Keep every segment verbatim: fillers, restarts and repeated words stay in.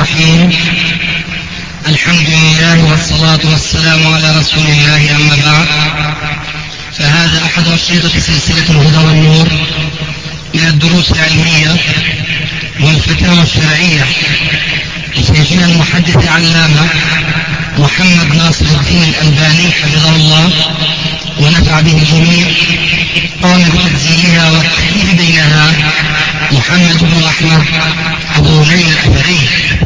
الرحيم. الحمد لله والصلاة والسلام على رسول الله، أما بعد، فهذا أحد أشرطة سلسلة الهدى والنور من الدروس العلمية والفتاوى الشرعية لشيخنا المحدث العلامة محمد ناصر الدين الألباني حفظه الله ونفع به الجميع. قام بتسجيلها والتحريف بينها محمد بن أحمد أبو ليلى الأثري.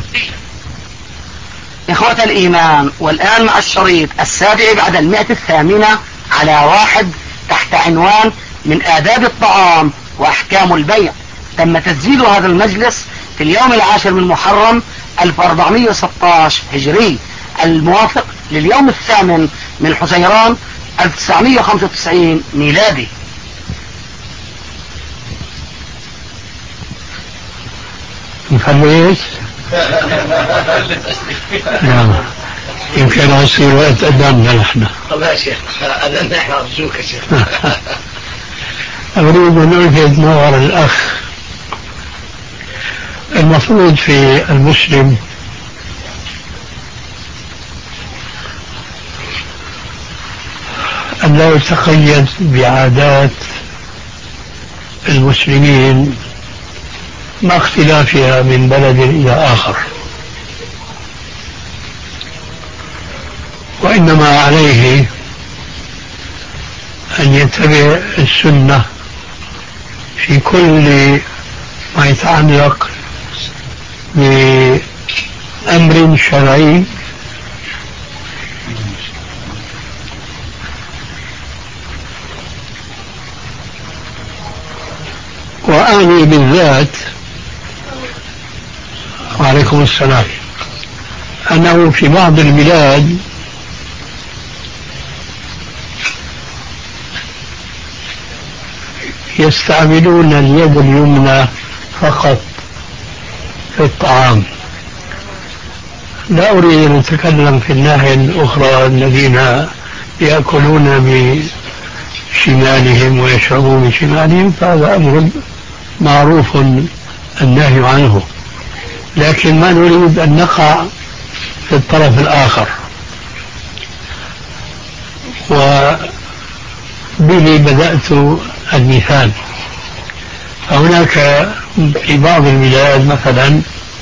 إخوة الإيمان، والآن مع الشريط السابع بعد المئة الثامنة على واحد تحت عنوان من آداب الطعام وأحكام البيع. تم تسجيل هذا المجلس في اليوم العاشر من محرم ألف وأربعمائة وستة عشر هجري، الموافق لليوم الثامن من حزيران ألف وتسعمائة وخمسة وتسعين ميلادي. نفلس يمكن يصير وقت أذاننا نحن. الله يا شيخ، أذاننا احنا أرجوك يا شيخ. أريد أن ألفت نظر الأخ، المفروض في المسلم أن لا يتقيد بعادات المسلمين مع اختلافها من بلد إلى آخر، وإنما عليه أن يتبع السنة في كل ما يتعلق بأمر شرعي وأعني بالذات، وعليكم السلام، أنه في بعض البلاد يستعملون اليد اليمنى فقط في الطعام. لا أريد أن أتكلم في الناحية الأخرى الذين يأكلون بشمالهم ويشربون بشمالهم، فهذا أمر معروف النهي عنه، لكن ما نريد أن نقع في الطرف الآخر. وبه بدأت المثال. فهناك في بعض البلاد مثلا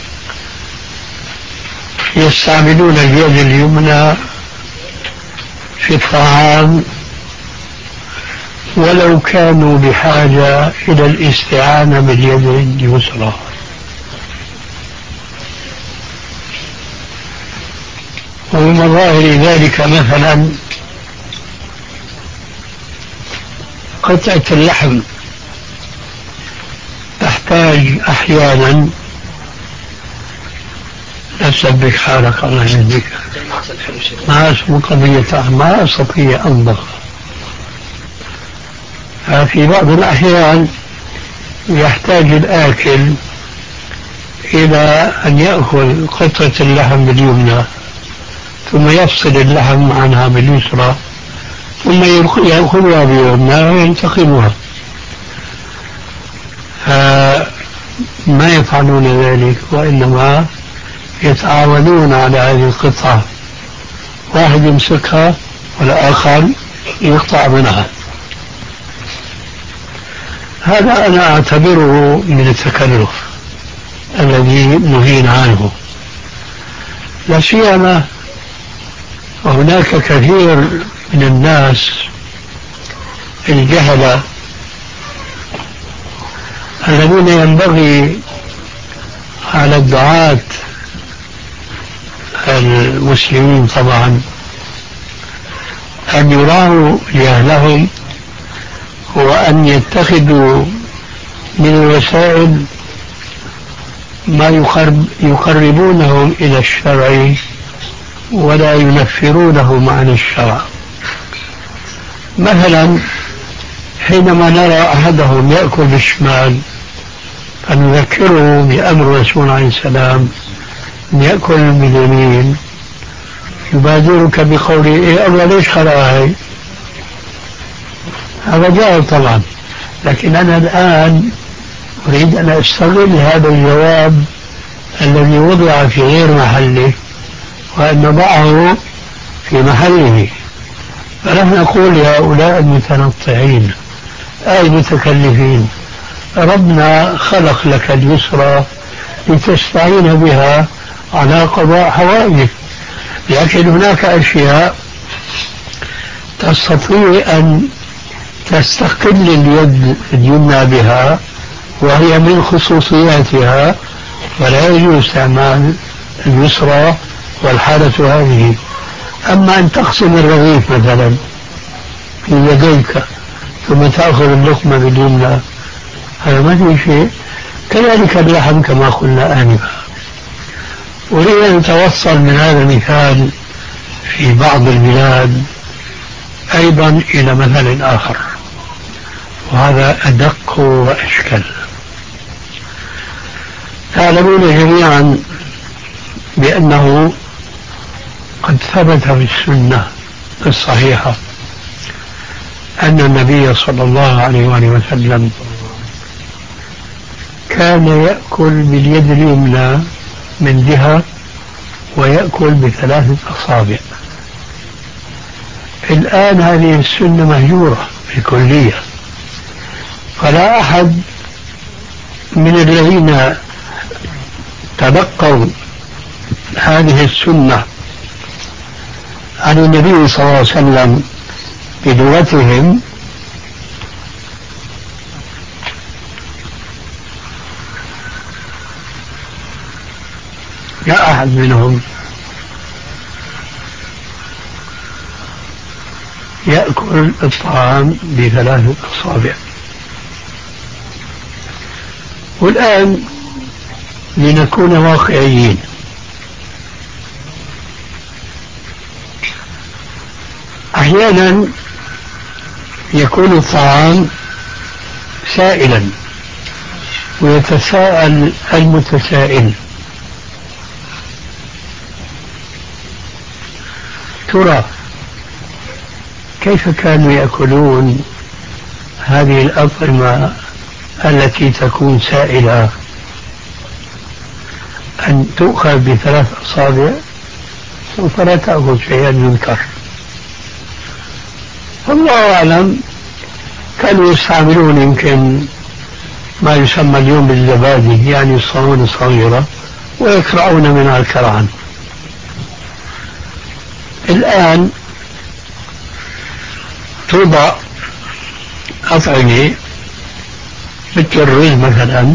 يستعملون اليد اليمنى في الطعام ولو كانوا بحاجة إلى الاستعانة باليد اليسرى. ومن مظاهر ذلك مثلا قطعة اللحم تحتاج أحيانا، لا تسبك حالك الله يهديك، ما اسمه قضية، ما أستطيع أنضغ. في بعض الأحيان يحتاج الآكل إلى أن يأكل قطعة اللحم باليمنى ثم يفصل اللحم عنها باليسرى ثم يأخذها بيمنى وينتقمها. ما يفعلون ذلك، وإنما يتعاونون على هذه القطعة، واحد يمسكها والآخر يقطع منها. هذا أنا أعتبره من التكلف الذي نهينا عنه، لا سيما وهناك كثير من الناس الجهلة الذين ينبغي على الدعاة المسلمين طبعا أن يراعوا جهلهم وأن يتخذوا من الوسائل ما يقرب يقربونهم إلى الشرع ولا ينفرونهم عن الشرع. مثلا حينما نرى أحدهم يأكل بالشمال فنذكره بأمر رسول عليه السلام أن يأكل باليمين، يبادرك بقوله إيه الله ليش خلقها؟ هذا جائز طبعا، لكن أنا الآن أريد أن أستغل هذا الجواب الذي وضع في غير محله وأن نضعه في محله. فنحن نقول لهؤلاء المتنطعين أي المتكلفين ربنا خلق لك اليسرى لتستعين بها على قضاء حوائجك، لكن هناك أشياء تستطيع أن تستقل اليد اليمنى بها وهي من خصوصياتها، فلا يجوز استعمال اليسرى والحالة هذه. أما أن تقسم الرغيف مثلا في يديك ثم تأخذ اللقمة باليمنى هذا ما في شيء. كذلك اللحم كما قلنا آنفا. أريد أن نتوصل من هذا المثال في بعض البلاد أيضا إلى مثل آخر، وهذا أدق وأشكل. تعلمون جميعا بأنه قد ثبت في السنة الصحيحة أن النبي صلى الله عليه وآله وسلم كان يأكل باليد اليمنى من جهة ويأكل بثلاثة أصابع. الآن هذه السنة مهجورة بكلية، فلا أحد من الذين تلقوا هذه السنة عن النبي صلى الله عليه وسلم بلغتهم لا أحد منهم يأكل الطعام بثلاثة أصابع. والآن لنكون واقعيين، أحيانا يكون الطعام سائلا ويتساءل المتسائل ترى كيف كانوا يأكلون هذه الأطعمة التي تكون سائلة أن تؤخذ بثلاث أصابع سوف لا تأخذ شيئا ينكر. والله أعلم كانوا يستعملون يمكن ما يسمى اليوم بالزبادي، يعني الصواني الصغيرة، ويكرعون منها الكرعان. الآن توضع أطعمة مثل الرز مثلا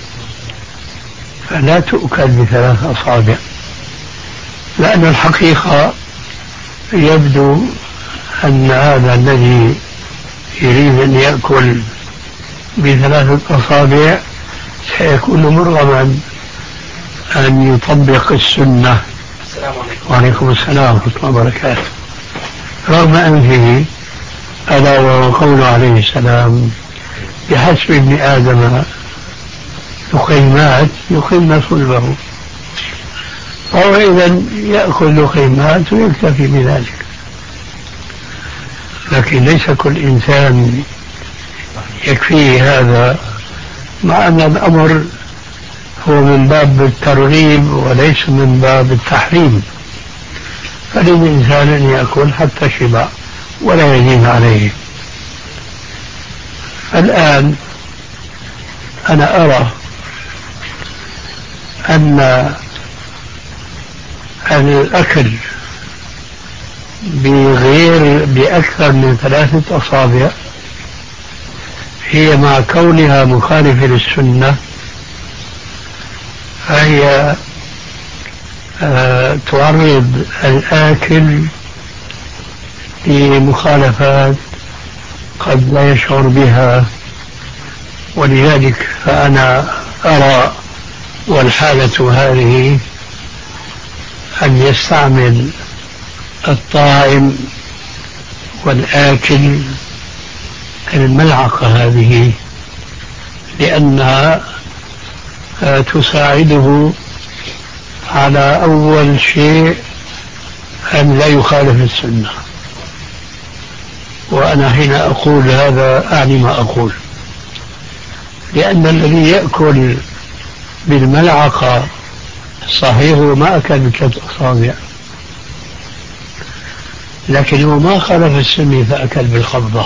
فلا تؤكل بثلاث أصابع، لأن الحقيقة يبدو أن هذا الذي يريد أن يأكل بثلاثة أصابع سيكون مرغما أن يطبق السنة. السلام عليكم. وعليكم السلام ورحمة الله وبركاته. رغم أنفه ألا وهو قوله عليه السلام بحسب ابن آدم لقيمات يقيم صلبه، فهو إذا يأكل لقيمات ويكتفي بذلك. لكن ليس كل إنسان يكفيه هذا، مع أن الأمر هو من باب الترغيب وليس من باب التحريم. فللإنسان أن يأكل حتى شبع ولا يزيد عليه. الآن أنا أرى أن الأكل بغير بأكثر من ثلاثة أصابع هي مع كونها مخالفة للسنة فهي آه تعرض الآكل لمخالفات قد لا يشعر بها. ولذلك فأنا أرى والحالة هذه أن يستعمل الطاعم والآكل الملعقة هذه، لأنها تساعده على أول شيء أن لا يخالف السنة. وأنا حين أقول هذا أعني ما أقول، لأن الذي يأكل بالملعقة صحيح هو ما أكل بثلاث أصابع، لكن هو ما خالف السنة فأكل بالقبضة،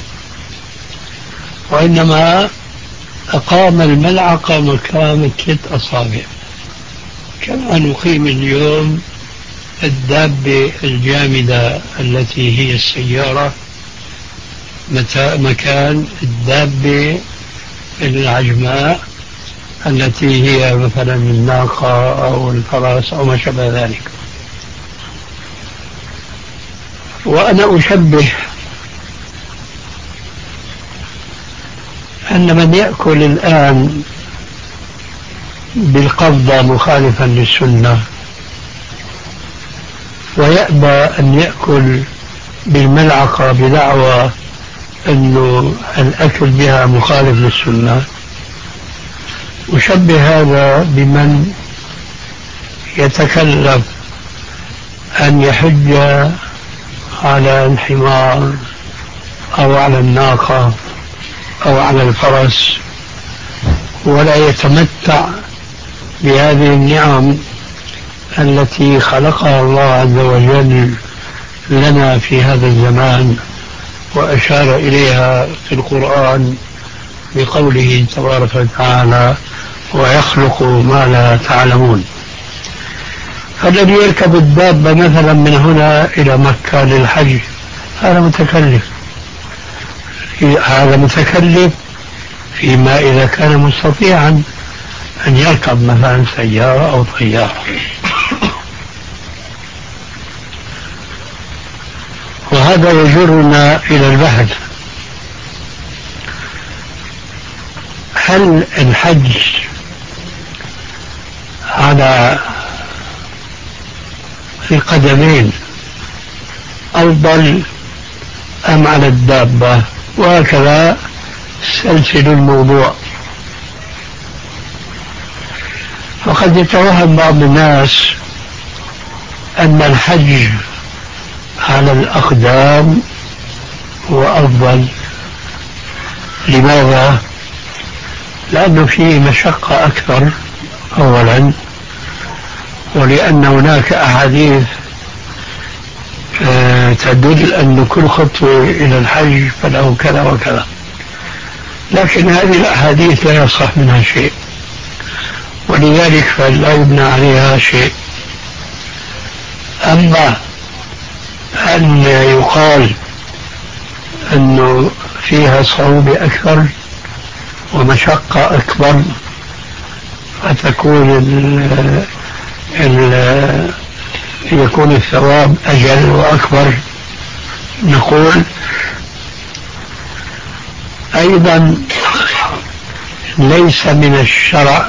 وإنما أقام الملعقة مكان ثلاث أصابع، كما نقيم اليوم الدابة الجامدة التي هي السيارة مكان الدابة العجماء التي هي مثلا الناقة أو الفرس أو ما شابه ذلك. وأنا أشبه أن من يأكل الآن بالقبضة مخالفا للسنة ويأبى أن يأكل بالملعقة بدعوى أنه الأكل بها مخالف للسنة، أشبه هذا بمن يتكلف أن يحج على الحمار أو على الناقة أو على الفرس ولا يتمتع بهذه النعم التي خلقها الله عز وجل لنا في هذا الزمان، وأشار إليها في القرآن بقوله تبارك وتعالى: ويخلق ما لا تعلمون. فالذي يركب الدابة مثلا من هنا إلى مكة للحج هذا متكلف، هذا متكلف فيما إذا كان مستطيعا أن يركب مثلا سيارة أو طيارة. وهذا يجرنا إلى البحث: هل الحج على القدمين أفضل أم على الدابة؟ وهكذا سلسل الموضوع. فقد يتوهم بعض الناس أن الحج على الأقدام هو أفضل. لماذا؟ لأنه فيه مشقة أكثر أولا، ولأن هناك أحاديث تدل أن كل خطوة إلى الحج فله كذا وكذا، لكن هذه الأحاديث لا يصح منها شيء، ولذلك فلا يبنى عليها شيء. أما أن يقال أنه فيها صعوبة أكثر ومشقة أكبر فتكون ال ال يكون الثواب أجل وأكبر، نقول أيضا ليس من الشرع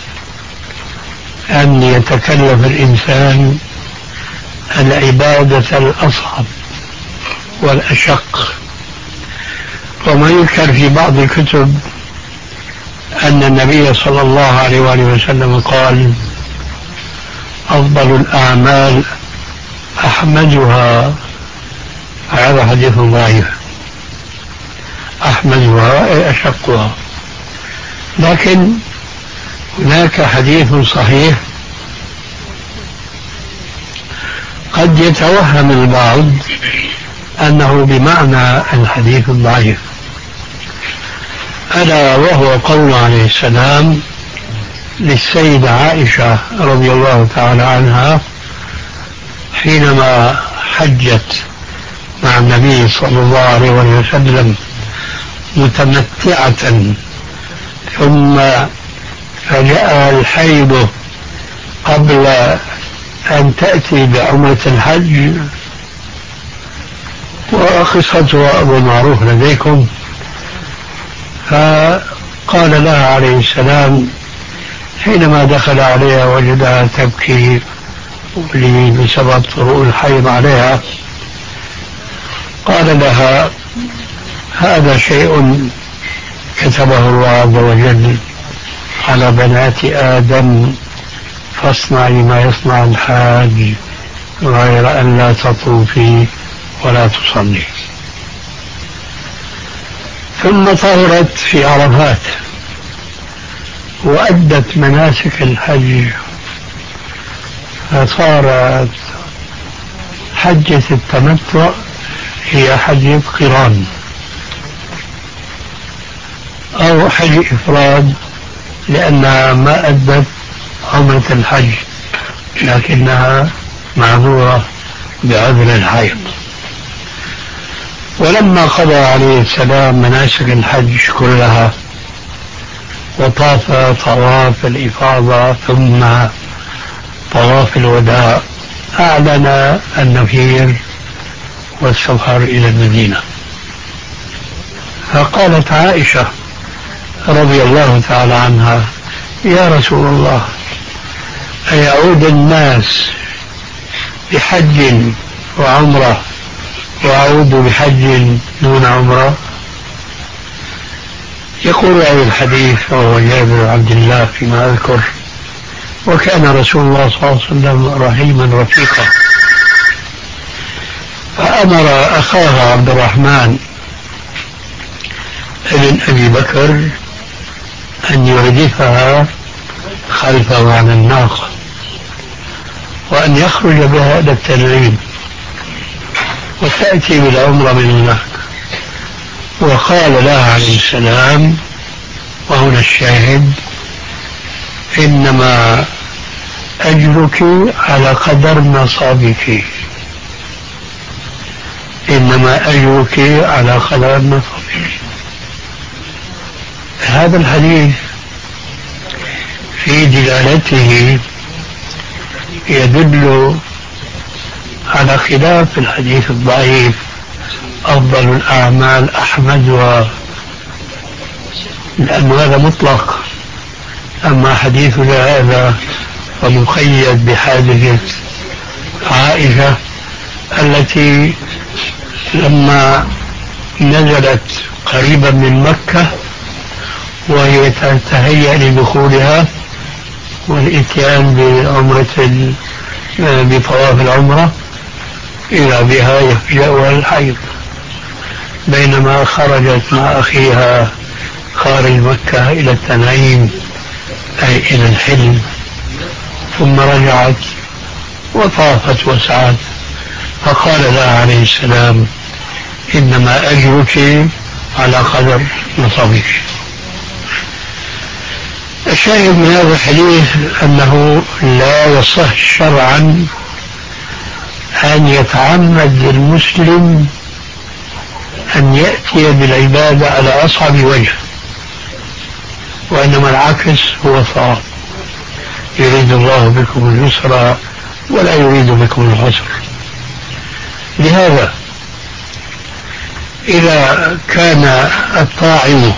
أن يتكلف الإنسان العبادة الأصعب والأشق. وما يذكر في بعض الكتب أن النبي صلى الله عليه وآله وسلم قال: أفضل الأعمال أحمدها، هذا حديث ضعيف، أحمدها أي أشقها. لكن هناك حديث صحيح قد يتوهم البعض أنه بمعنى الحديث الضعيف، ألا وهو قول عليه السلام للسيدة عائشة رضي الله تعالى عنها حينما حجت مع النبي صلى الله عليه وسلم متمتعة ثم فجاء الحيض قبل أن تأتي بعمرة الحج، وقصتها أبو معروف لديكم. فقال لها عليه السلام حينما دخل عليها وجدها تبكي بسبب طروء الحيض عليها، قال لها: هذا شيء كتبه الله عز وجل على بنات آدم، فاصنعي ما يصنع الحاج غير أن لا تطوفي ولا تصلي. ثم طهرت في عرفات وأدت مناسك الحج فصارت حجة التمتع هي حجة قران أو حج إفراد، لأنها ما أدت عمرة الحج لكنها معذورة بعذر الحيض. ولما قضى عليه السلام مناسك الحج كلها وطاف طواف الإفاضة ثم طواف الوداع، أعلن النفير والسفر إلى المدينة. فقالت عائشة رضي الله تعالى عنها: يا رسول الله، أيعود الناس بحج وعمرة وأعود بحج دون عمرة؟ يقول أهل الحديث وهو جابر بن عبد الله فيما أذكر: وكان رسول الله صلى الله عليه وسلم رحيما رفيقا، فأمر أخاه عبد الرحمن ابن أبي بكر أن يردفها خلفه على الناقة وأن يخرج بها إلى التنعيم وتأتي بالعمرة من هناك. وقال لها عليه السلام، وهنا الشاهد: إنما أجرك على قدر نصابك، إنما أجرك على قدر نصابك. هذا الحديث في دلالته يدل على خلاف الحديث الضعيف: أفضل الأعمال أحمد، و لأن هذا مطلق. أما حديثنا هذا فمقيد بحادثة عائشة التي لما نزلت قريبا من مكة وهي تتهيأ لدخولها والإتيان بعمرة بطواف العمرة، إذا بها يفجأها الحيض، بينما خرجت مع أخيها خارج مكة إلى التنعيم أي إلى الحلم، ثم رجعت وطافت وسعت، فقال لها عليه السلام: إنما أجرك على قدر نصبك. الشاهد من هذا الحديث أنه لا يصح شرعا أن يتعمد المسلم أن يأتي بالعبادة على أصعب وجه، وإنما العكس هو الصواب: يريد الله بكم اليسر ولا يريد بكم العسر. لهذا إذا كان الطاعم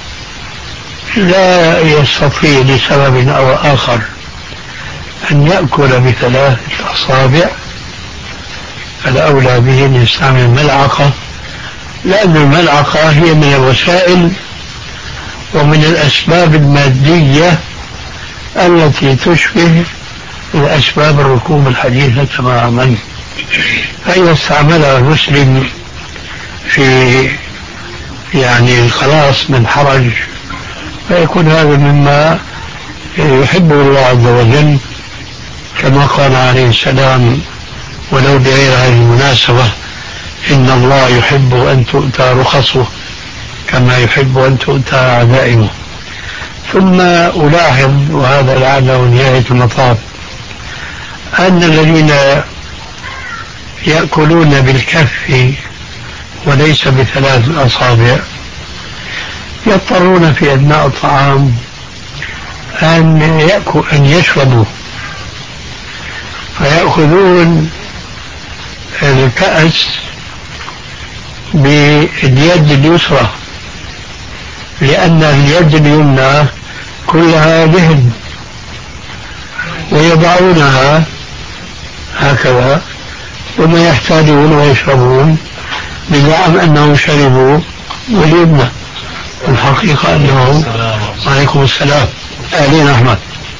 لا يستطيع لسبب أو آخر أن يأكل بثلاثة أصابع، الأولى به أن يستعمل ملعقة، لأن الملعقة هي من الوسائل ومن الأسباب المادية التي تشبه الأسباب الركوب الحديثة تماما. فإذا استعملها المسلم في يعني الخلاص من حرج فيكون هذا مما يحبه الله عز وجل، كما قال عليه السلام: ولو بغير هذه المناسبة إن الله يحب أن تؤتى رخصه كما يحب أن تؤتى عزائمه. ثم ألاحظ، وهذا لعله نهاية المطاف، أن الذين يأكلون بالكف وليس بثلاث أصابع يضطرون في أثناء الطعام أن يأكل أن يشربوا، فيأخذون الكأس باليد اليسرى، لأن اليد اليمنى كلها دهن، ويضعونها هكذا ثم يحتاجون ويشربون بزعم أنهم شربوا واليمنى، الحقيقة أنه عليكم السلام أهلين أحمد.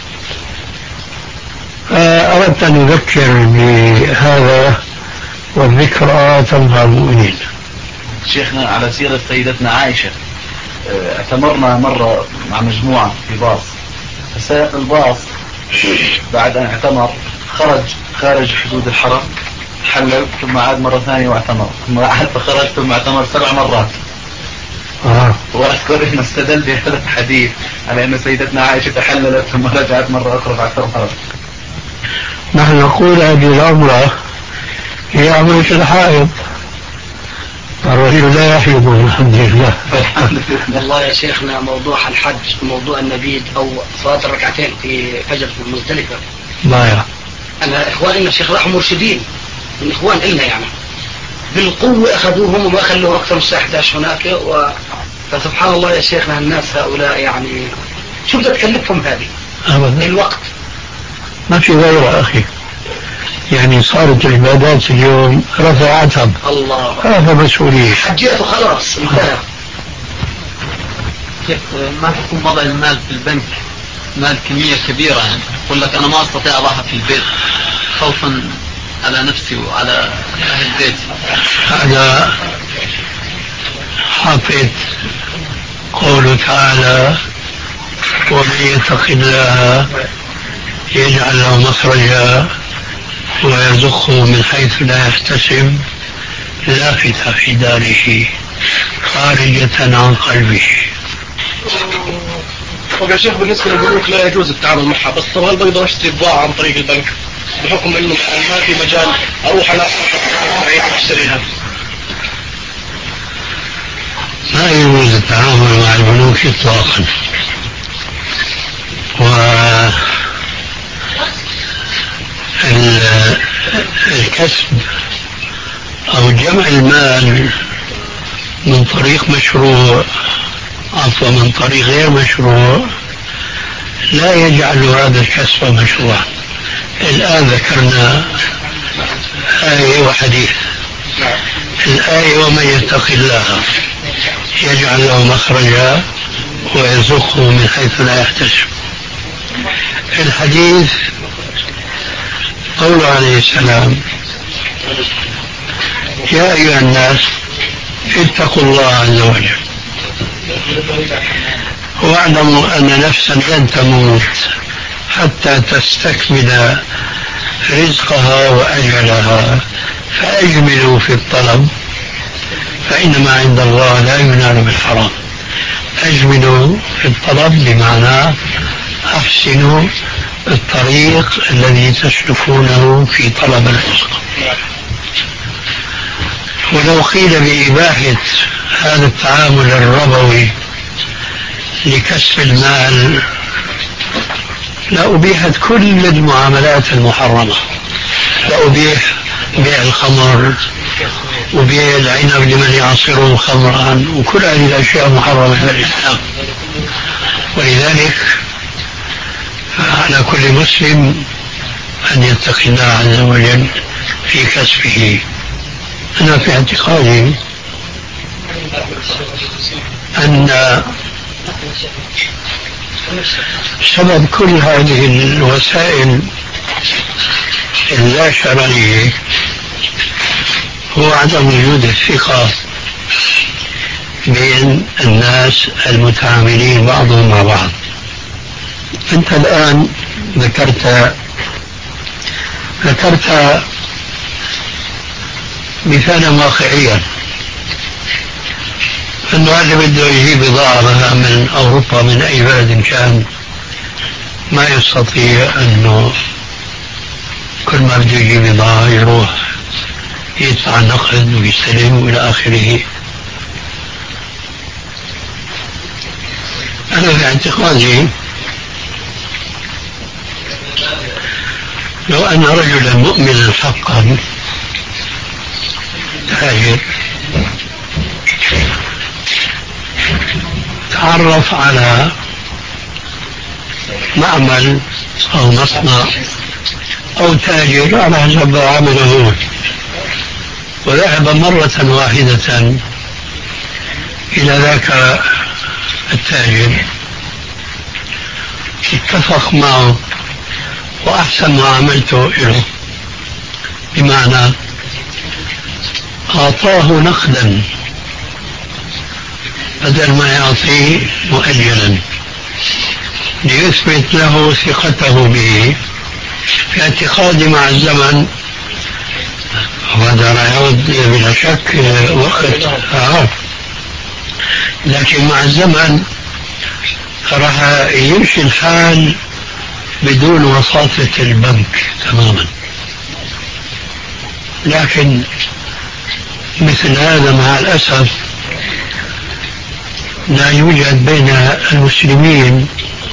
أردت أن أذكر بهذا، والذكرى تنفع المؤمنين. شيخنا، على سيرة سيدتنا عائشة، اعتمرنا مرة مع مجموعة في باص، فسائق الباص بعد أن اعتمر خرج خارج حدود الحرم حلل ثم عاد مرة ثانية واعتمر ثم عاد فخرج ثم اعتمر سبع مرات. آه. وأذكر إنه استدل بهذا الحديث على أن سيدتنا عائشة تحللت ثم رجعت مرة أخرى بعد ثلاث مرات. نحن نقول هذه العمرة هي عمرة الحائض، الرجل لا يحيض الحمد لله. والله يا شيخنا موضوع الحج موضوع النبيذ أو صلاة الركعتين في فجر في مزدلفة ضايع. أنا إخواننا الشيخ راحوا مرشدين من إخوان إلنا يعني بالقوة أخذوهم وما خلوهم أكثر من الساعة إحدى عشر هناك و... فسبحان الله يا شيخنا الناس هؤلاء يعني شو بدها تكلفهم هذه أبدا الوقت ما في غيره أخي، يعني صارت العبادات اليوم رفعتها الله هذا مسؤولية حجيته خلاص انتهى. كيف ما تكون وضع المال في البنك مال كمية كبيرة يعني يقول لك أنا ما أستطيع أضعها في البيت خوفا على نفسي وعلى أهل بيتي. هذا حافظ قوله تعالى ومن يتق الله يجعل له مخرجا ويرزقه من حيث لا يحتسب لافتة في داره خارجة عن قلبه. طب يا شيخ بالنسبة للبنوك لا يجوز التعامل معها، بس طبعا بقدر اشتري بضاعة عن طريق البنك بحكم انه ما في مجال اروح انا اشتريها. ما يجوز التعامل مع البنوك اطلاقا، والكسب او جمع المال من طريق مشروع عفوا من طريق غير مشروع لا يجعل هذا الكسب مشروعا. الآن ذكرنا آية وحديث. الآية ومن يتق الله يجعل له مخرجا ويرزقه من حيث لا يحتسب. الحديث قوله عليه السلام يا أيها الناس اتقوا الله عز وجل واعلموا أن نفسا لن تموت حتى تستكمل رزقها وأجلها فأجملوا في الطلب فإنما عند الله لا ينال بالحرام. أجملوا في الطلب بمعنى أحسنوا الطريق الذي تسلكونه في طلب الرزق. ولو قيل بإباحة هذا التعامل الربوي لكسب المال لأبيحت كل المعاملات المحرمة، لأبيح بيع الخمر وبيع العنب لمن يعصره خمرا وكل هذه الأشياء محرمة في الإسلام. ولذلك على كل مسلم أن يتقي الله عز وجل في كسبه. أنا في اعتقادي أن سبب كل هذه الوسائل اللا شرعية هو عدم وجود الثقة بين الناس المتعاملين بعضهم مع بعض. أنت الآن ذكرت ذكرت مثالا واقعيا أنه اللي بده يجيب بضاعة مثلا من أوروبا من أي بلد كان ما يستطيع أنه كل ما بده يجيب بضاعة يروح يدفع نقد ويستلم وإلى آخره. أنا في اعتقادي لو أن رجلا مؤمنا حقا تاجر تعرف على معمل أو مصنع أو تاجر على حسب عمله وذهب مرة واحدة إلى ذاك التاجر اتفق معه وأحسن معاملته له، بمعنى أعطاه نقدا بدل ما يعطيه مؤجلا ليثبت له ثقته به في اعتقادي مع الزمن، وهذا لا يعود بلا شك وقت آه. لكن مع الزمن راح يمشي الحال بدون وساطة البنك تماما. لكن مثل هذا مع الأسف لا يوجد بين المسلمين،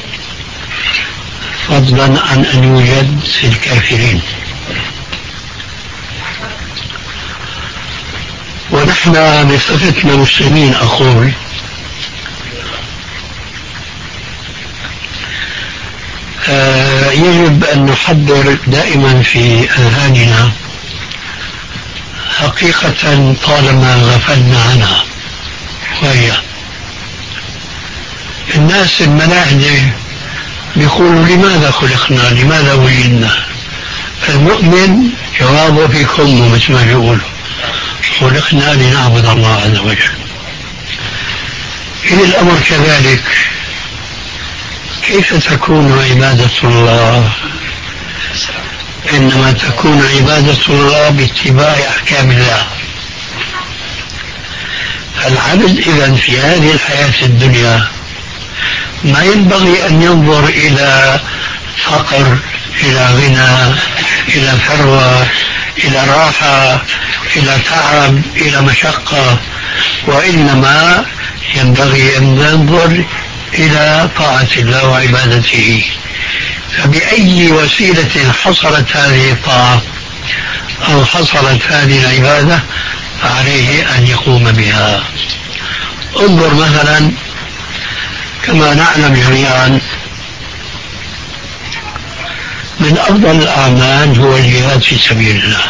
فضلا عن أن يوجد في الكافرين. ونحن بصفتنا مسلمين أقول آه يجب أن نحضر دائما في أذهاننا حقيقة طالما غفلنا عنها، وهي الناس الملاحدة بيقولوا لماذا خلقنا، لماذا ولدنا؟ المؤمن جوابه في كمه مثل ما بيقولوا، خلقنا لنعبد الله عز وجل. إن الأمر كذلك كيف تكون عبادة الله؟ إنما تكون عبادة الله باتباع أحكام الله. العبد إذن في هذه الحياة الدنيا ما ينبغي أن ينظر إلى فقر، إلى غنى، إلى ثروة، إلى راحة، إلى تعب، إلى مشقة، وإنما ينبغي أن ينظر إلى طاعة الله وعبادته. فبأي وسيلة حصلت هذه الطاعة أو حصلت هذه العبادة فعليه أن يقوم بها. انظر مثلا كما نعلم جميعا من أفضل الأعمال هو الجهاد في سبيل الله.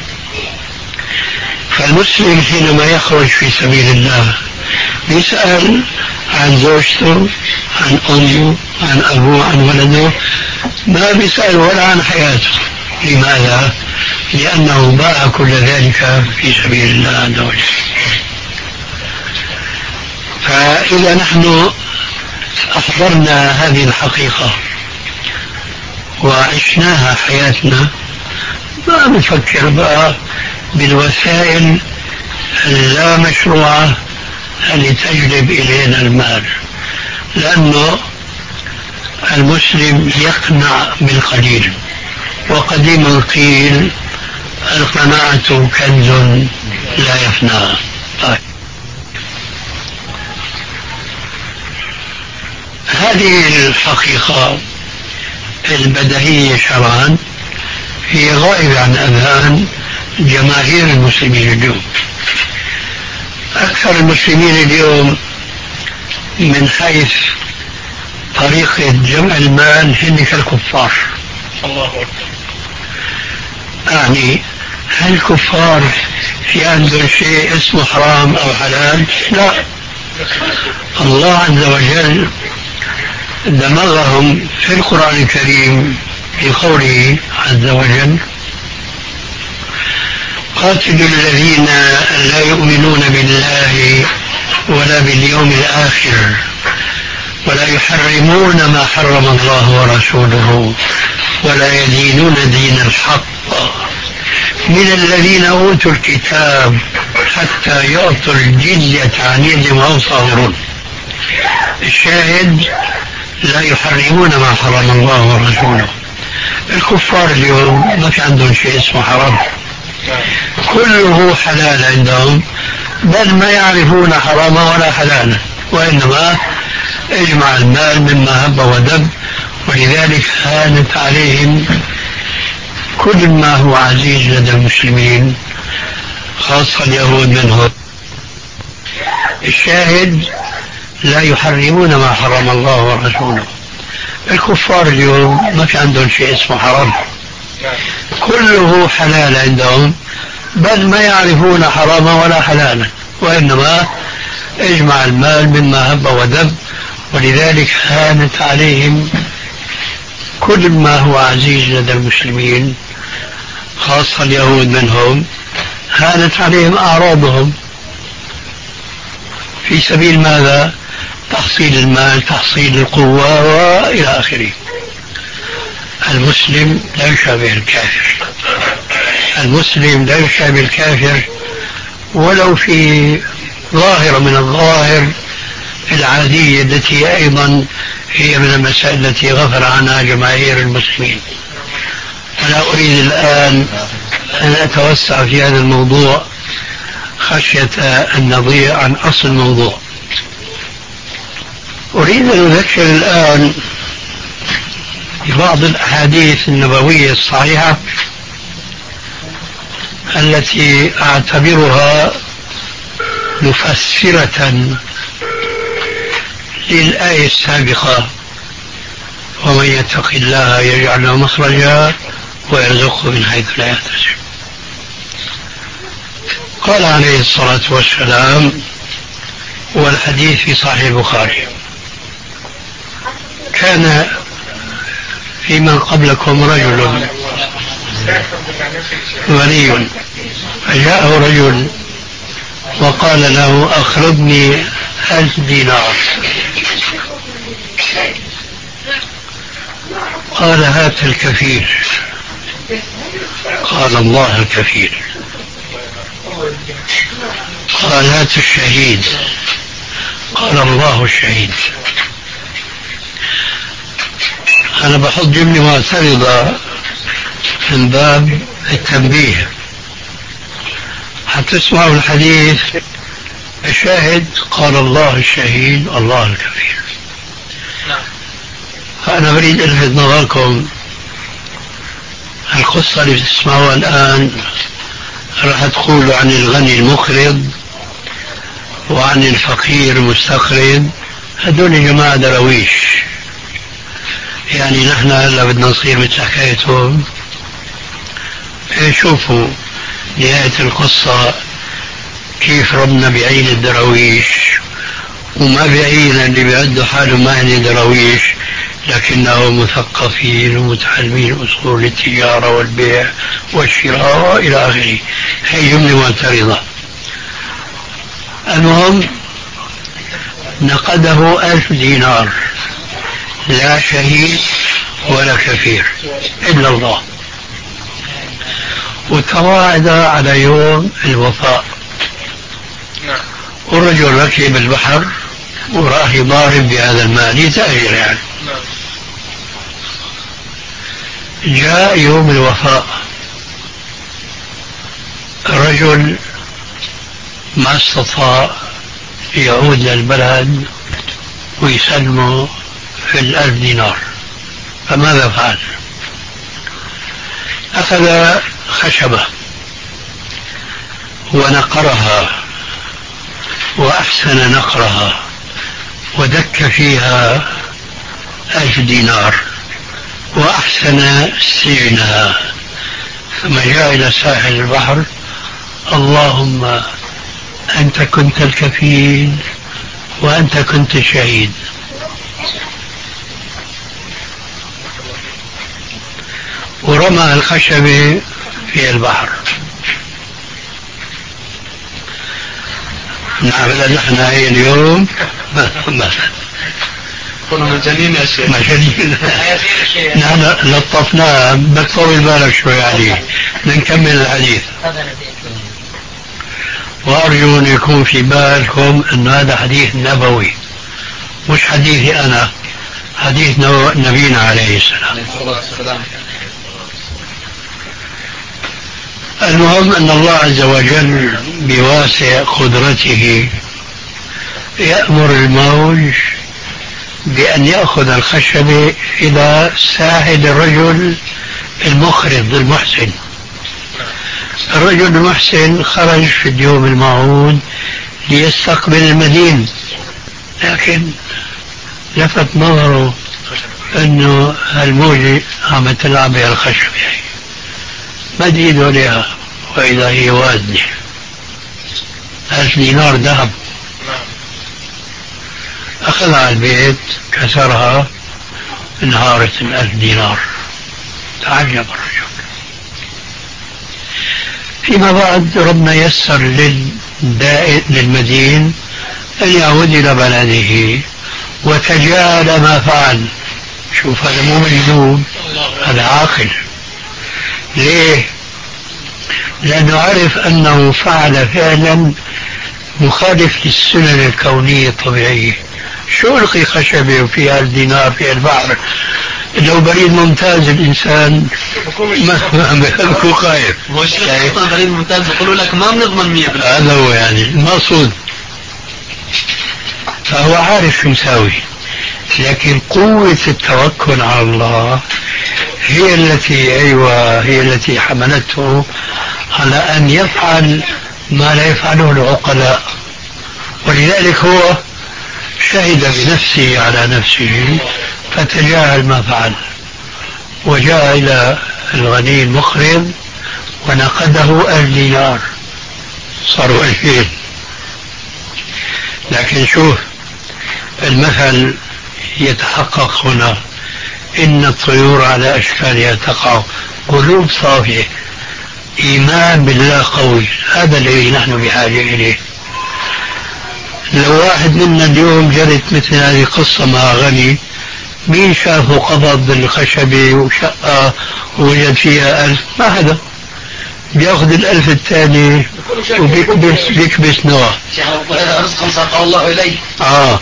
فالمسلم حينما يخرج في سبيل الله يسأل عن زوجته، عن أمه، عن أبوه، عن ولده، ما بيسأل ولا عن حياته. لماذا؟ لأنه باع كل ذلك في سبيل الله عز وجل. فإذا نحن أحضرنا هذه الحقيقة وعشناها حياتنا ما نفكر بقى بالوسائل اللا مشروعة اللي تجلب إلينا المال، لأنه المسلم يقنع بالقليل، وقديما قيل القناعة كنز لا يفنى. طيب. هذه الحقيقة البديهية شرعا هي غائبة عن أذهان جماهير المسلمين اليوم. أكثر المسلمين اليوم من حيث طريقة جمع المال هن كالكفار. الله أكبر. يعني هل الكفار في عندهم شيء اسمه حرام أو حلال؟ لا. الله عز وجل دمغهم في القرآن الكريم في قوله عز وجل: قاتلوا الذين لا يؤمنون بالله ولا باليوم الآخر ولا يحرمون ما حرم الله ورسوله ولا يدينون دين الحق من الذين أوتوا الكتاب حتى يعطوا الجزية عن يد وهم صاغرون. الشاهد لا يحرمون ما حرم الله ورسوله. الكفار اليوم ما في عندهم شيء اسمه حرام، كله حلال عندهم، بل ما يعرفون حراما ولا حلالا، وإنما اجمع المال مما هب ودب. ولذلك هانت عليهم كل ما هو عزيز لدى المسلمين خاصة اليهود منهم. الشاهد لا يحرمون ما حرم الله ورسوله. الكفار اليوم ما في عندهم شيء اسمه حرام، كله حلال عندهم، بل ما يعرفون حراما ولا حلالا، وإنما اجمع المال مما هب ودب. ولذلك هانت عليهم كل ما هو عزيز لدى المسلمين خاصة اليهود منهم، هانت عليهم أعراضهم في سبيل ماذا؟ تحصيل المال، تحصيل القوة وإلى آخره. المسلم لا يشابه الكافر، المسلم لا يشابه الكافر ولو في ظاهرة من الظواهر العادية التي أيضا هي من المسائل التي غفل عنها جماهير المسلمين. أنا أريد الآن أن أتوسع في هذا الموضوع خشية أن نضيع عن أصل الموضوع. أريد أن أذكر الآن ببعض الأحاديث النبوية الصحيحة التي أعتبرها مفسرة للآية السابقة: ومن يتق الله يجعل له مخرجا ويرزقه من حيث لا يحتسب. قال عليه الصلاة والسلام، والحديث في صحيح البخاري: كان في من قبلكم رجل غني فجاءه رجل وقال له: أقرضني ألف دينار. قال: هات الكفيل. قال: الله الكفيل. قال: هات الشهيد. قال: الله الشهيد. أنا بحط جملة معترضة من باب التنبيه حتى تسمعوا الحديث. الشاهد قال: الله الشهيد الله الكفيل. فأنا أريد ألفت نظركم، القصة اللي تسمعوها الآن راح تقول عن الغني المقرض وعن الفقير المستقرض، هدول جماعة درويش. يعني نحن هلا بدنا نصير مثل حكايتهم. شوفوا نهاية القصة كيف ربنا بعين الدرويش، وما بعين اللي بيعدوا حالهم ما هن درويش لكنهم مثقفين ومتعلمين أصول التجارة والبيع والشراء إلى آخره. هي جملة معترضة. المهم نقده ألف دينار، لا شهيد ولا كفير إلا الله، وتواعد على يوم الوفاء. والرجل ركب البحر وراح يضارب بهذا المال يتأجر يعني. جاء يوم الوفاء، الرجل ما استطاع يعود للبلد ويسلمه في الألف دينار، فماذا فعل؟ أخذ خشبة ونقرها وأحسن نقرها ودك فيها ألف دينار وأحسن سجنها، ثم جاء إلى ساحل البحر: اللهم أنت كنت الكفيل وأنت كنت الشهيد. ورمى الخشبة في البحر. نعمل نحن هي اليوم مثلا كنا مجانين يا شيخ. مجانين. نحن لطفناه، بدك طول بالك شوي عليه. نكمل الحديث. وأرجو أن يكون في بالكم أن هذا حديث نبوي مش حديثي أنا، حديث نبينا عليه السلام. المهم أن الله عز وجل بواسع قدرته يأمر الموج بأن يأخذ الخشبة إلى ساحل الرجل المخرض المحسن. الرجل المحسن خرج في اليوم الموعود ليستقبل المدين، لكن لفت نظره أنه الموجة عم تلعب بها الخشبة، مد ايده عليها وإذا هي وازنة ألف دينار ذهب. أخذها على البيت كسرها، انهارت الألف دينار. تعجب الرجل. فيما بعد ربنا يسر للمدين أن يعود إلى بلده وتجاهل ما فعل، شوف هذا مو مجنون، هذا عاقل. ليه؟ لأنه عرف أنه فعل فعلا مخالف للسنن الكونية الطبيعية. شو ألقي خشبة وفيها الدينار فيها البحر؟ لو بريد ممتاز الإنسان ما بكون خايف. مش أصلا بريد ممتاز بيقولوا لك ما بنضمن مية بالمية. هذا هو يعني المقصود. فهو عارف شو مساوي، لكن قوة التوكل على الله هي التي أيوة هي التي حملته على أن يفعل ما لا يفعله العقلاء. ولذلك هو شهد بنفسه على نفسه فتجاهل ما فعل، وجاء إلى الغني المقرض ونقده ألف دينار صاروا ألفين. لكن شوف المثل يتحقق هنا: إن الطيور على أشكالها تقع. قلوب صافية، إيمان بالله قوي، هذا الذي نحن بحاجة إليه. لو واحد منا اليوم جرت مثل هذه القصة مع غني، مين شافه قبض بالخشبة وشقة ووجد فيها ألف؟ ما حدا. بياخذ الألف الثاني وبيكبس بيكبس نوع. رزقا ساقه الله إليه. آه.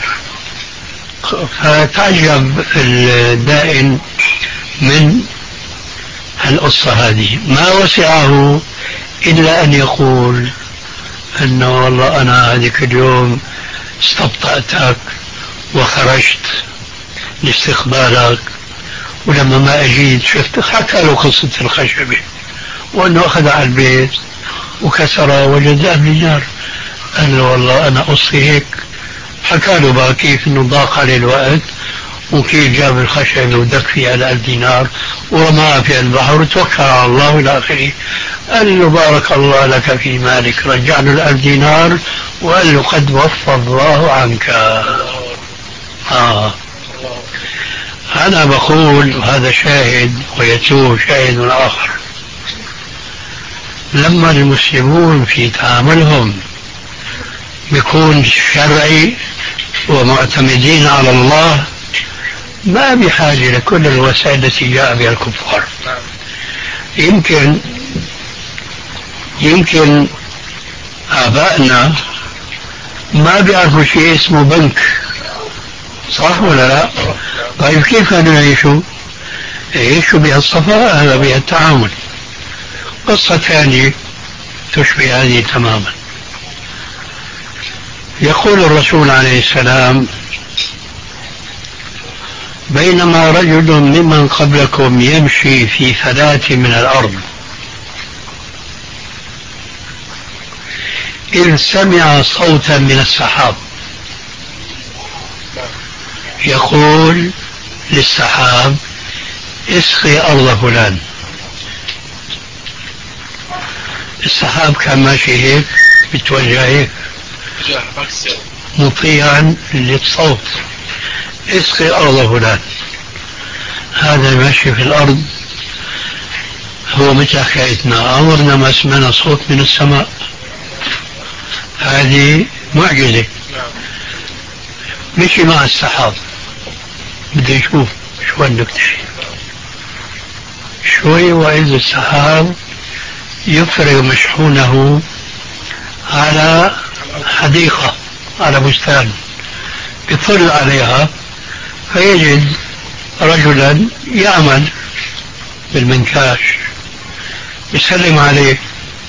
فتعجب الدائن من القصة هذه، ما وسعه إلا أن يقول أنه والله أنا هذيك اليوم استبطأتك وخرجت لاستقبالك، ولما ما أجيت شفت. حكى له قصة الخشبة وأنه أخذ على البيت وكسره وجد ألف دينار. قال له والله أنا قصي هيك. حكى له بقى كيف أنه ضاق عليه الوقت وكيف جاب الخشبة ودق فيها الألف دينار ورماها في البحر وتوكل على الله إلى آخره. قال له بارك الله لك في مالك، رجع له الألف دينار وقال له قد وفى الله عنك. آه. أنا بقول هذا شاهد ويتوه شاهد آخر. لما المسلمون في تعاملهم بيكون شرعي ومعتمدين على الله، ما بحاجة لكل الوسائل التي جاء بها الكفار. يمكن يمكن آبائنا ما بيعرفوا شيء اسمه بنك، صح ولا لا؟ طيب كيف كانوا يعيشوا؟ يعيشوا بهالصفاء، هذا بها التعامل. قصة ثانية تشبه هذه تماما. يقول الرسول عليه السلام: بينما رجل ممن قبلكم يمشي في فلاة من الأرض إذ سمع صوتا من السحاب يقول للسحاب: اسقي أرض فلان. السحاب كان ماشي هيك بتوجه هيك مطيعا للصوت: اسقي أرض فلان. هذا المشي في الأرض هو مثل حكايتنا، عمرنا ما سمعنا صوت من السماء. هذه معجزة. مشي مع السحاب، بده يشوف شو النكتة. شوي وإذا السحاب يفرغ مشحونه على حديقة، على بستان، يطل عليها فيجد رجلا يعمل بالمنكاش، يسلم عليه.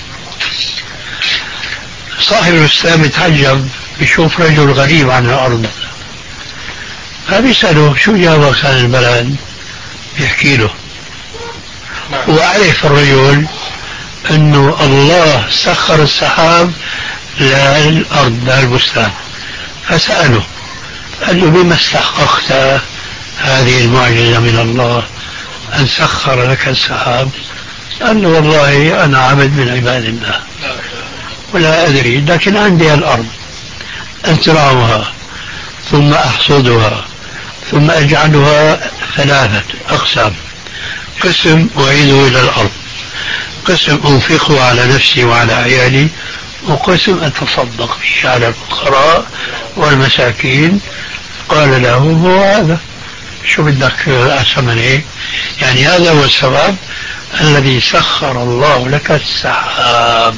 صاحب البستان يتعجب، يشوف رجل غريب عن الأرض، فبيسأله: شو جابك عن البلد؟ يحكي له، وعرف الرجل أنه الله سخر السحاب للأرض للبستان. فسأله، قال له: بما استحققت هذه المعجزة من الله أن سخر لك السحاب؟ قال له: والله أنا عبد من عباد الله ولا أدري، لكن عندي الأرض أزرعها ثم أحصدها ثم أجعلها ثلاثة أقسام: قسم أعيده إلى الأرض، قسم أنفقه على نفسي وعلى عيالي، وقسم أتصدق به على الفقراء والمساكين. قال له: هو هذا. شو بدك أحسن من هيك؟ يعني هذا هو السبب الذي سخر الله لك السحاب.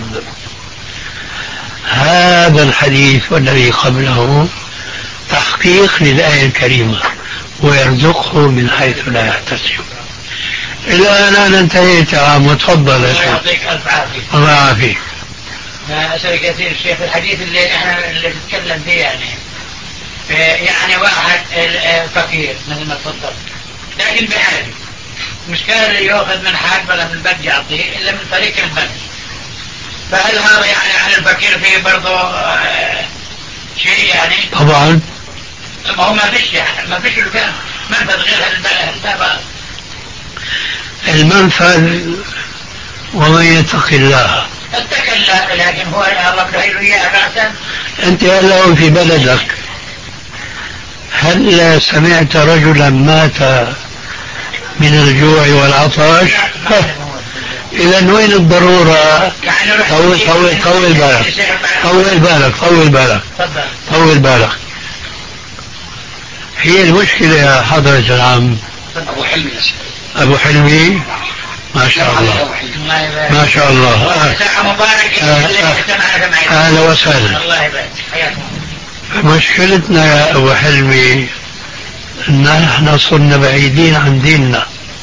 هذا الحديث والذي قبله تحقيق للآية الكريمة، ويرزقه من حيث لا يحتسب. الآن أنا انتهيت يا عم، وتفضل يا شيخ. يعطيك ألف عافية. الله يعافيك. أسأل كثير الشيخ، الحديث اللي احنا اللي بنتكلم فيه يعني يعني واحد فقير مثل ما تفضل، لكن بحاجة، مش كان يأخذ من حد ولا من البنك يعطيه إلا من طريق البنك. فهل هذا يعني عن الفقير فيه برضه شيء يعني؟ طبعا. ما هو ما فيش يعني ما فيش كان منفذ غير هالباب. المنفذ ومن يتق الله. اتق الله، لكن هو الله بده إياه رأسا. أنت هلا في بلدك، هل سمعت رجلا مات من الجوع والعطش؟ إذا وين الضرورة؟ طول طول طول بالك طول بالك طول بالك طول بالك. هي المشكلة يا حضرة العم أبو حلمي. أبو حلمي، ما شاء الله ما شاء الله. أهلا وسهلا. مشكلتنا يا أبو حلمي أن نحن صرنا بعيدين عن ديننا.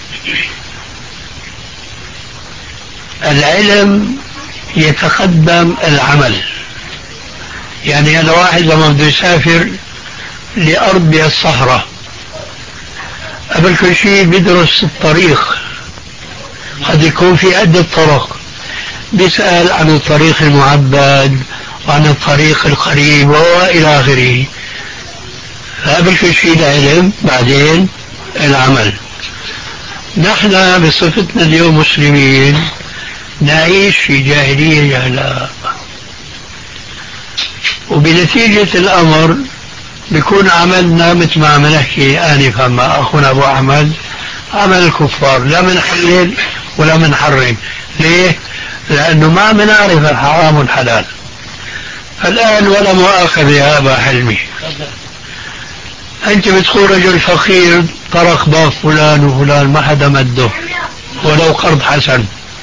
العلم يتقدم العمل. يعني أنا واحد لما بده يسافر لأرض الصحراء، قبل كل شيء بيدرس الطريق، قد يكون في عدة طرق، بيسأل عن الطريق المعبد وعن الطريق القريب وإلى آخره. قبل كل شيء العلم، بعدين العمل. نحن بصفتنا اليوم مسلمين نعيش في جاهلية جهلاء، وبنتيجة الأمر بيكون عملنا مثل ما عم نحكي آنفا مع أخونا أبو أحمد، عمل الكفار، لا منحلل ولا منحرم. ليه؟ لأنه ما بنعرف الحرام والحلال. الآن ولا مؤاخذة يا أبا حلمي، أنت بتقول رجل فقير طرق باب فلان وفلان ما حدا مده ولو قرض حسن،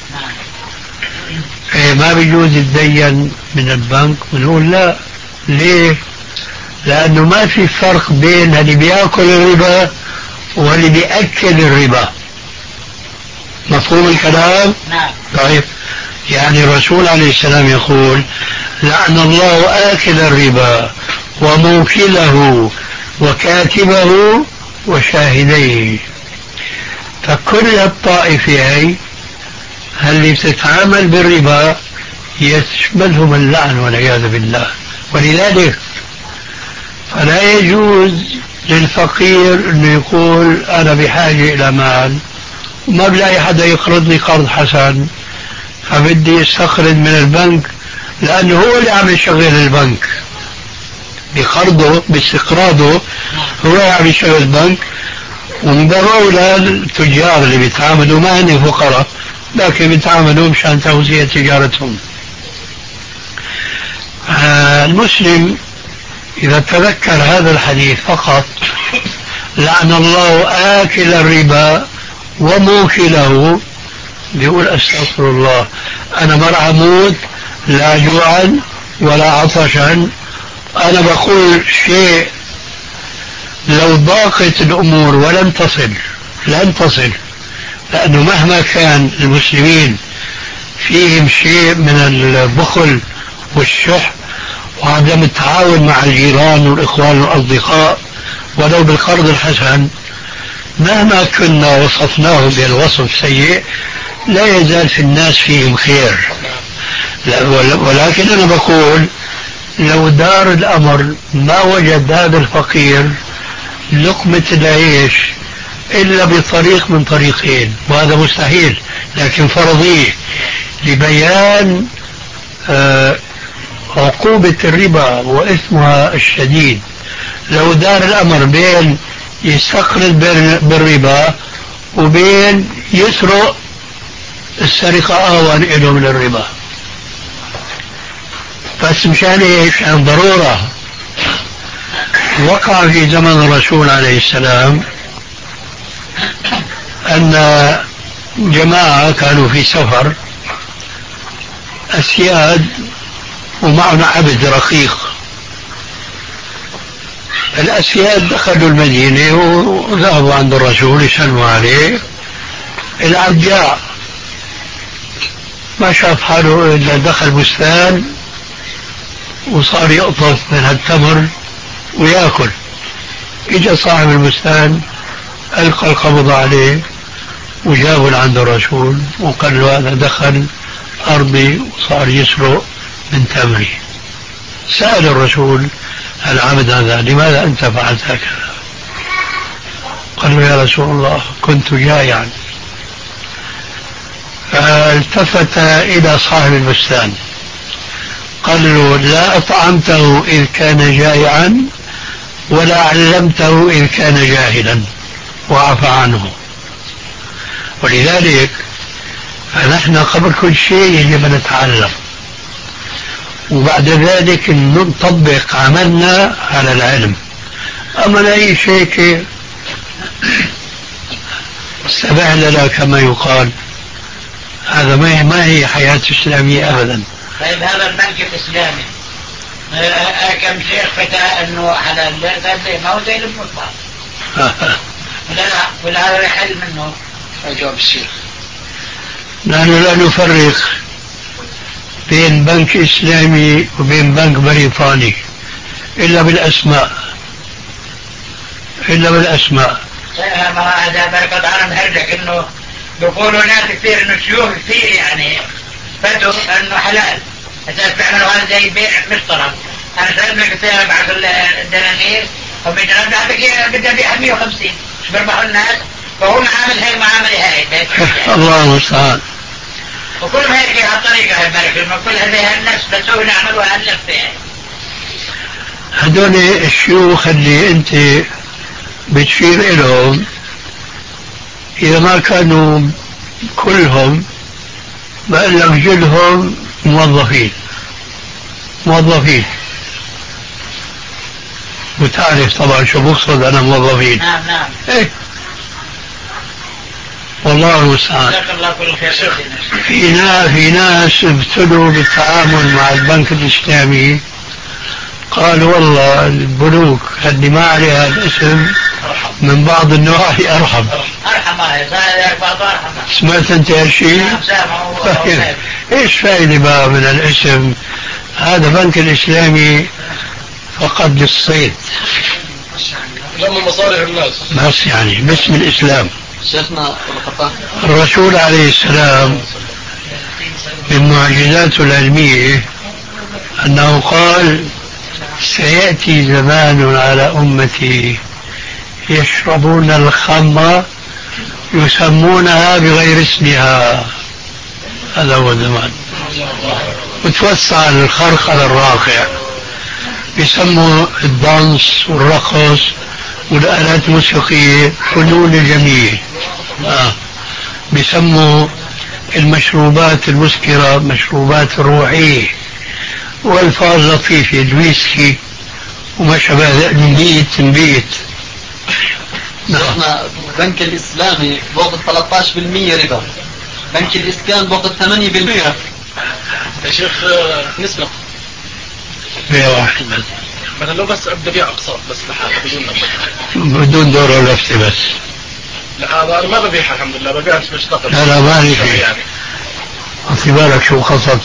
إيه ما بيجوز يتدين من البنك؟ بنقول لا. ليه؟ لأنه ما في فرق بين اللي بيأكل الربا واللي بيأكل الربا. مفهوم الكلام؟ نعم. طيب، يعني الرسول عليه السلام يقول لعن الله آكل الربا وموكله وكاتبه وشاهديه. فكل الطائفين اللي بتتعامل بالربا يشملهم اللعن والعياذ بالله. ولذلك فلا يجوز للفقير انه يقول انا بحاجة الى مال وما بلاقي حدا يقرضني قرض حسن فبدي يستقرض من البنك، لانه هو اللي عم يشغل البنك بقرضه باستقراضه، هو اللي عم يشغل البنك. ومن باب اولى التجار اللي بيتعاملوا ما هن فقراء لكن بيتعاملوا مشان توزيع تجارتهم. آه المسلم إذا تذكر هذا الحديث فقط، لعن الله آكل الربا وموكله، بيقول أستغفر الله، أنا مرة أموت لا جوعا ولا عطشا. أنا بقول شيء لو ضاقت الأمور ولم تصل لن تصل، لأنه مهما كان المسلمين فيهم شيء من البخل والشح وعدم التعاون مع الجيران والإخوان والأصدقاء ولو بالقرض الحسن، مهما كنا وصفناه بالوصف السيء لا يزال في الناس فيهم خير. ولكن أنا بقول لو دار الأمر ما وجد هذا الفقير لقمة العيش إلا بطريق من طريقين، وهذا مستحيل لكن فرضيه لبيان آه عقوبة الربا وإثمها الشديد. لو دار الأمر بين يستقرض بالربا وبين يسرق، السرقة أهون له من الربا. بس مشان ايش؟ عن ضرورة. وقع في زمن الرسول عليه السلام أن جماعة كانوا في سفر أسياد ومعنا عبد رقيق. الأسياد دخلوا المدينة وذهبوا عند الرسول يسلموا عليه. العبد جاء ما شاف حاله إلا دخل بستان وصار يقطف من هالتمر ويأكل. إجا صاحب البستان ألقى القبض عليه وجابه لعند الرسول وقال له هذا دخل أرضي وصار يسرق من تمري. سأل الرسول العبد هذا لماذا أنت فعلت هكذا؟ قال له يا رسول الله كنت جائعا. فالتفت إلى صاحب البستان قال له لا أطعمته إذ كان جائعا ولا علمته إذ كان جاهلا وعفى عنه. ولذلك فنحن قبل كل شيء يجب أن نتعلم وبعد ذلك نطبق عملنا على العلم. أما أي شيء استبعلنا كما يقال هذا ما هي حياة إسلامية أبدا. طيب هذا البنك الإسلامي كم شيخ فتى أنه على اللي ما هو زي المطبع ولا ولا هذا يحل منه. أجاب الشيخ نحن لا نفرق بين بنك إسلامي وبين بنك بريطاني إلا بالأسماء إلا بالأسماء. ما هذا بركض على مهرجك إنه بيقولوا ناس كثير إنه شيوخ كثير يعني فتوا إنه حلال أساس تعملوا هذا زي بيع مشترك. أنا سألنا كثير بعض الدنانير وبيجرب بعضك بدأ بيع مية وخمسين مش بيربحوا الناس فهو معامل هاي معامل هاي الله المستعان. وكل ما هيك هالطريقة هالبركة إنه كل هذه النفس بسوي نعملوا هالنفس يعني. هدول الشيوخ اللي أنت بتشير إلهم إذا ما كانوا كلهم بقول لك جلهم موظفين موظفين وتعرف طبعا شو بقصد أنا موظفين. نعم نعم إيه والله المستعان. في ناس في ناس ابتلوا بالتعامل مع البنك الإسلامي قالوا والله البنوك اللي ما عليها الاسم من بعض النواحي أرحم. أرحم أرحم. سمعت أنت هالشيء؟ إيش فائدة بقى من الاسم؟ هذا بنك الإسلامي فقط للصيد لما مصالح الناس بس يعني باسم الإسلام. شيخنا الرسول عليه السلام من معجزاته العلمية أنه قال سيأتي زمان على أمتي يشربون الخمر يسمونها بغير اسمها. هذا هو الزمان. وتوسع الخرق على الراقع يسموا الدانس والرقص والآلات الموسيقية فنون الجميع. آه. بيسموا المشروبات المسكرة مشروبات روحية والفاظ لطيفة الويسكي وما شابه ذلك نبيت نبيت. شيخنا البنك الإسلامي بوقت ثلاثة عشر بالمئة ربا، بنك الإسكان بوقت ثمانية بالمئة. يا شيخ نسبة بيع واحد بس مثلا لو بس أبدأ بيع أقساط بس لحالة بدون نفسي بدون دور ولا نفسي بس. لا هذا أنا ما ببيعها الحمد لله ببيعها مش بشتغل. لا لا ما لي شيء يعني. أخي بالك شو قصد.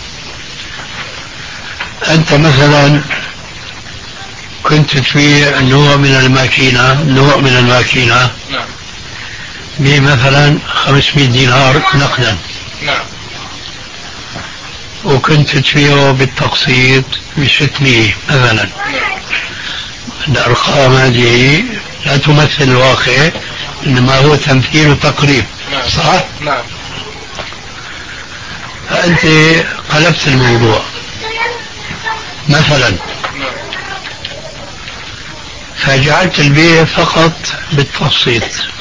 أنت مثلا كنت تبيع نوع من الماكينة نوع من الماكينة نعم بمثلا خمسمائة دينار نقدا. نعم. وكنت تبيعه بالتقسيط بستمائة مثلا. نعم. الأرقام هذه لا تمثل الواقع إنما هو تمثيل وتقريب. نعم. صح؟ نعم. فأنت قلبت الموضوع مثلا نعم. فجعلت البيع فقط بالتقسيط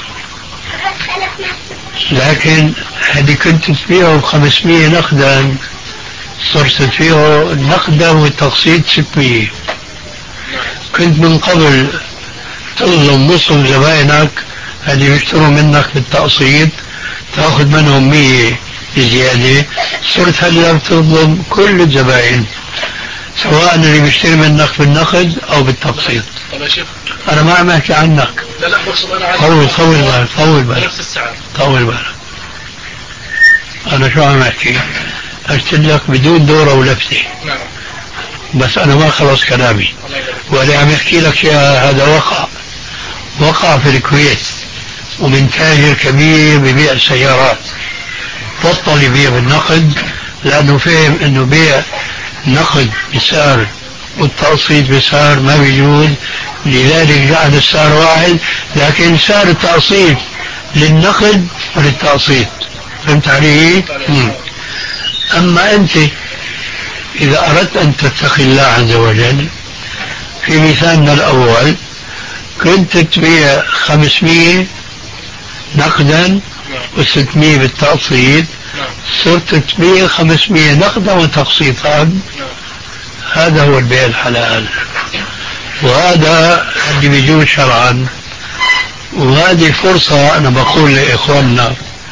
لكن هذه كنت تبيعه بخمسمائة نقدا صرت تبيعه نقدا والتقسيط ستمائة. كنت من قبل تظلم نصف زبائنك اللي بيشتروا منك بالتقسيط تاخذ منهم مية زيادة، صرت هلا بتظلم كل الزبائن سواء اللي بيشتري منك بالنقد او بالتقسيط. طيب يا شيخ انا ما عم احكي عنك. لا لا بقصد انا عايز طول طول بالك طول بالك نفس السعر. طول بالك. انا شو عم احكي؟ قلت لك بدون دورة ولفتة. نعم. بس انا ما خلص كلامي. وانا عم احكي لك يا هذا وقع وقع في الكويت، ومن تاجر كبير ببيع السيارات بطل يبيع بالنقد لانه فهم انه بيع نقد بسعر والتقسيط بسعر ما بيجوز، لذلك جعل السعر واحد لكن سعر التقسيط للنقد وللتقسيط. فهمت علي؟ مم. اما انت اذا اردت ان تتقي الله عز وجل في مثالنا الاول كنت تبيع خمسمية نقدا وستمية بالتقسيط، صرت تبيع خمسمية نقدا وتقسيطا. هذا هو البيع الحلال، وهذا اللي بيجوز شرعا. وهذه فرصة أنا بقول لإخواننا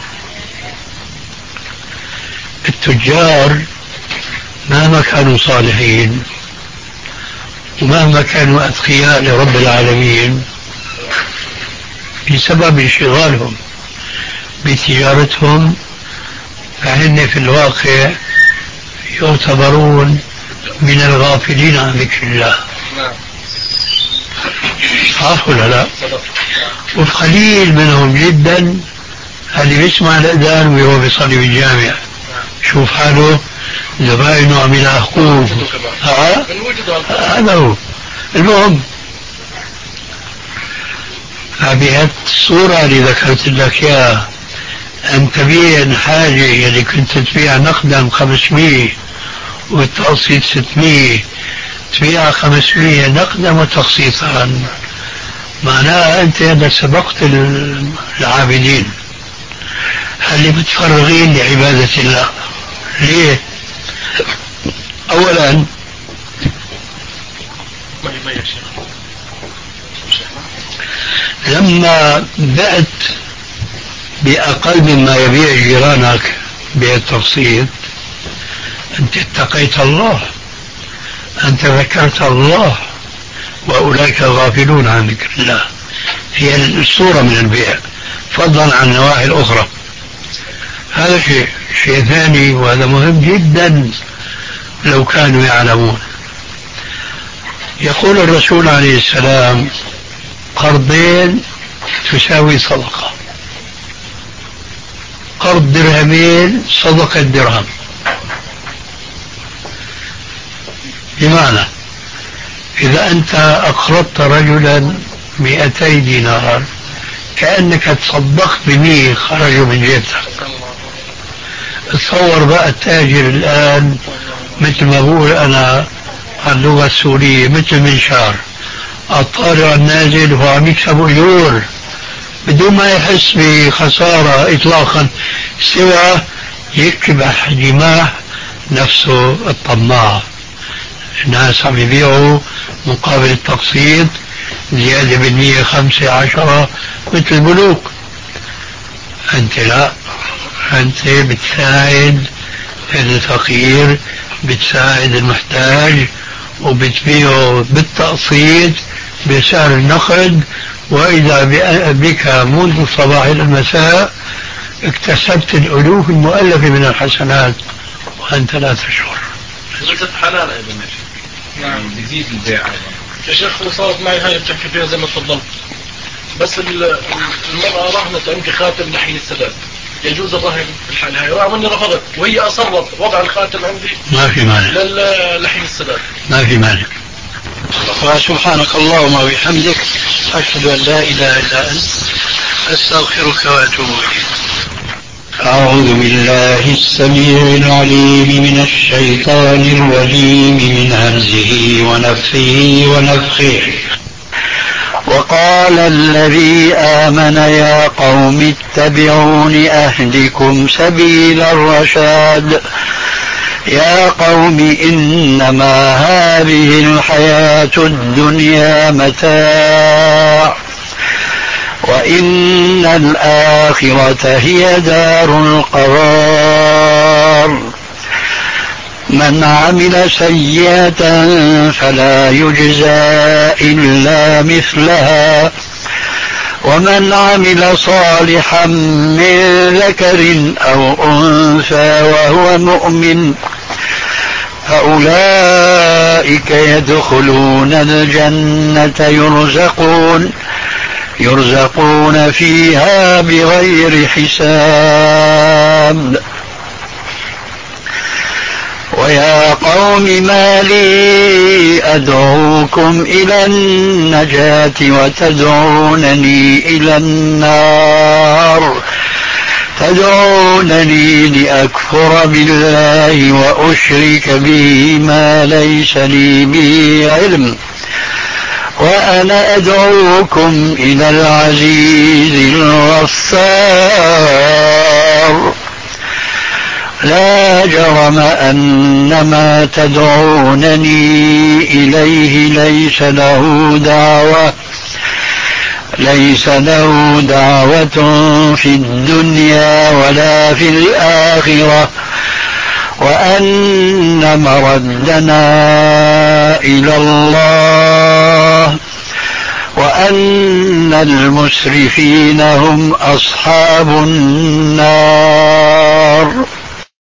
التجار مهما كانوا صالحين ومهما كانوا أتقياء لرب العالمين بسبب انشغالهم بتجارتهم فهن في الواقع يعتبرون من الغافلين عن ذكر الله. صح ولا لا؟ والقليل منهم جدا اللي بيسمع الأذان وهو بيصلي بالجامع شوف حاله زبائنه عم يلاحقوه. هذا هو المهم. فبهذه الصورة اللي ذكرت لك يا أن تبيع حاجة اللي كنت تبيع نقدا خمسمية والتقسيط ستمية تبيع خمسمية نقدا وتقسيطا، معناها أنت هذا سبقت العابدين اللي متفرغين لعبادة الله. ليه؟ أولا لما بعت بأقل مما يبيع جيرانك بالتقسيط أنت اتقيت الله، أنت ذكرت الله، وأولئك غافلون عن ذكر الله. هي الصورة من البيع فضلا عن النواحي الأخرى. هذا شيء. شيء ثاني وهذا مهم جدا لو كانوا يعلمون، يقول الرسول عليه السلام قرضين تساوي صدقة، قرض درهمين صدقة درهم. بمعنى إذا أنت أقرضت رجلا مئتي دينار كأنك تصدقت بمية خرجوا من جيبتك. تصور بقى التاجر الآن مثل ما بقول أنا اللغة السورية مثل منشار الطالع النازل وهو عم يكسب أجور بدون ما يحس بخسارة إطلاقا سوى يكبح جماح نفسه الطماع. الناس عم يبيعوا مقابل التقسيط زيادة بالمية خمسة عشرة مثل البنوك. أنت لا، أنت بتساعد الفقير، بتساعد المحتاج، وبتبيعه بالتقسيط بسعر النقد، وإذا بك منذ الصباح إلى المساء اكتسبت الألوف المؤلفة من الحسنات وأنت لا تشعر. رزق حلال أيضا يا شيخ. نعم بيزيد البيع أيضا يا شيخ. صارت معي هاي بتحكي فيها زي ما تفضلت، بس المرأة رهنت عندي خاتم لحي السداد، يجوز الرهن في الحال هاي؟ رغم اني رفضت وهي اصرت وضع الخاتم عندي ما في مانع لحي السداد. ما في مانع. وسبحانك اللهم وبحمدك أشهد أن لا إله إلا أنت أستغفرك وأتوب إليك. أعوذ بالله السميع العليم من الشيطان الرجيم من همزه ونفخه ونفخه. وقال الذي آمن يا قوم اتبعون أهدكم سبيل الرشاد. يا قوم إنما هذه الحياة الدنيا متاع وإن الآخرة هي دار القرار. من عمل سيئة فلا يجزى إلا مثلها ومن عمل صالحا من ذكر أو أنثى وهو مؤمن فأولئك يدخلون الجنة يرزقون يرزقون فيها بغير حساب. ويا قوم ما لي أدعوكم إلى النجاة وتدعونني إلى النار تدعونني لأكفر بالله وأشرك به ما ليس لي به علم وأنا أدعوكم إلى العزيز الغفار. لا جرم أن ما تدعونني إليه ليس له دعوة ليس له دعوة في الدنيا ولا في الآخرة وأن مردنا إلى الله وأن المسرفين هم أصحاب النار.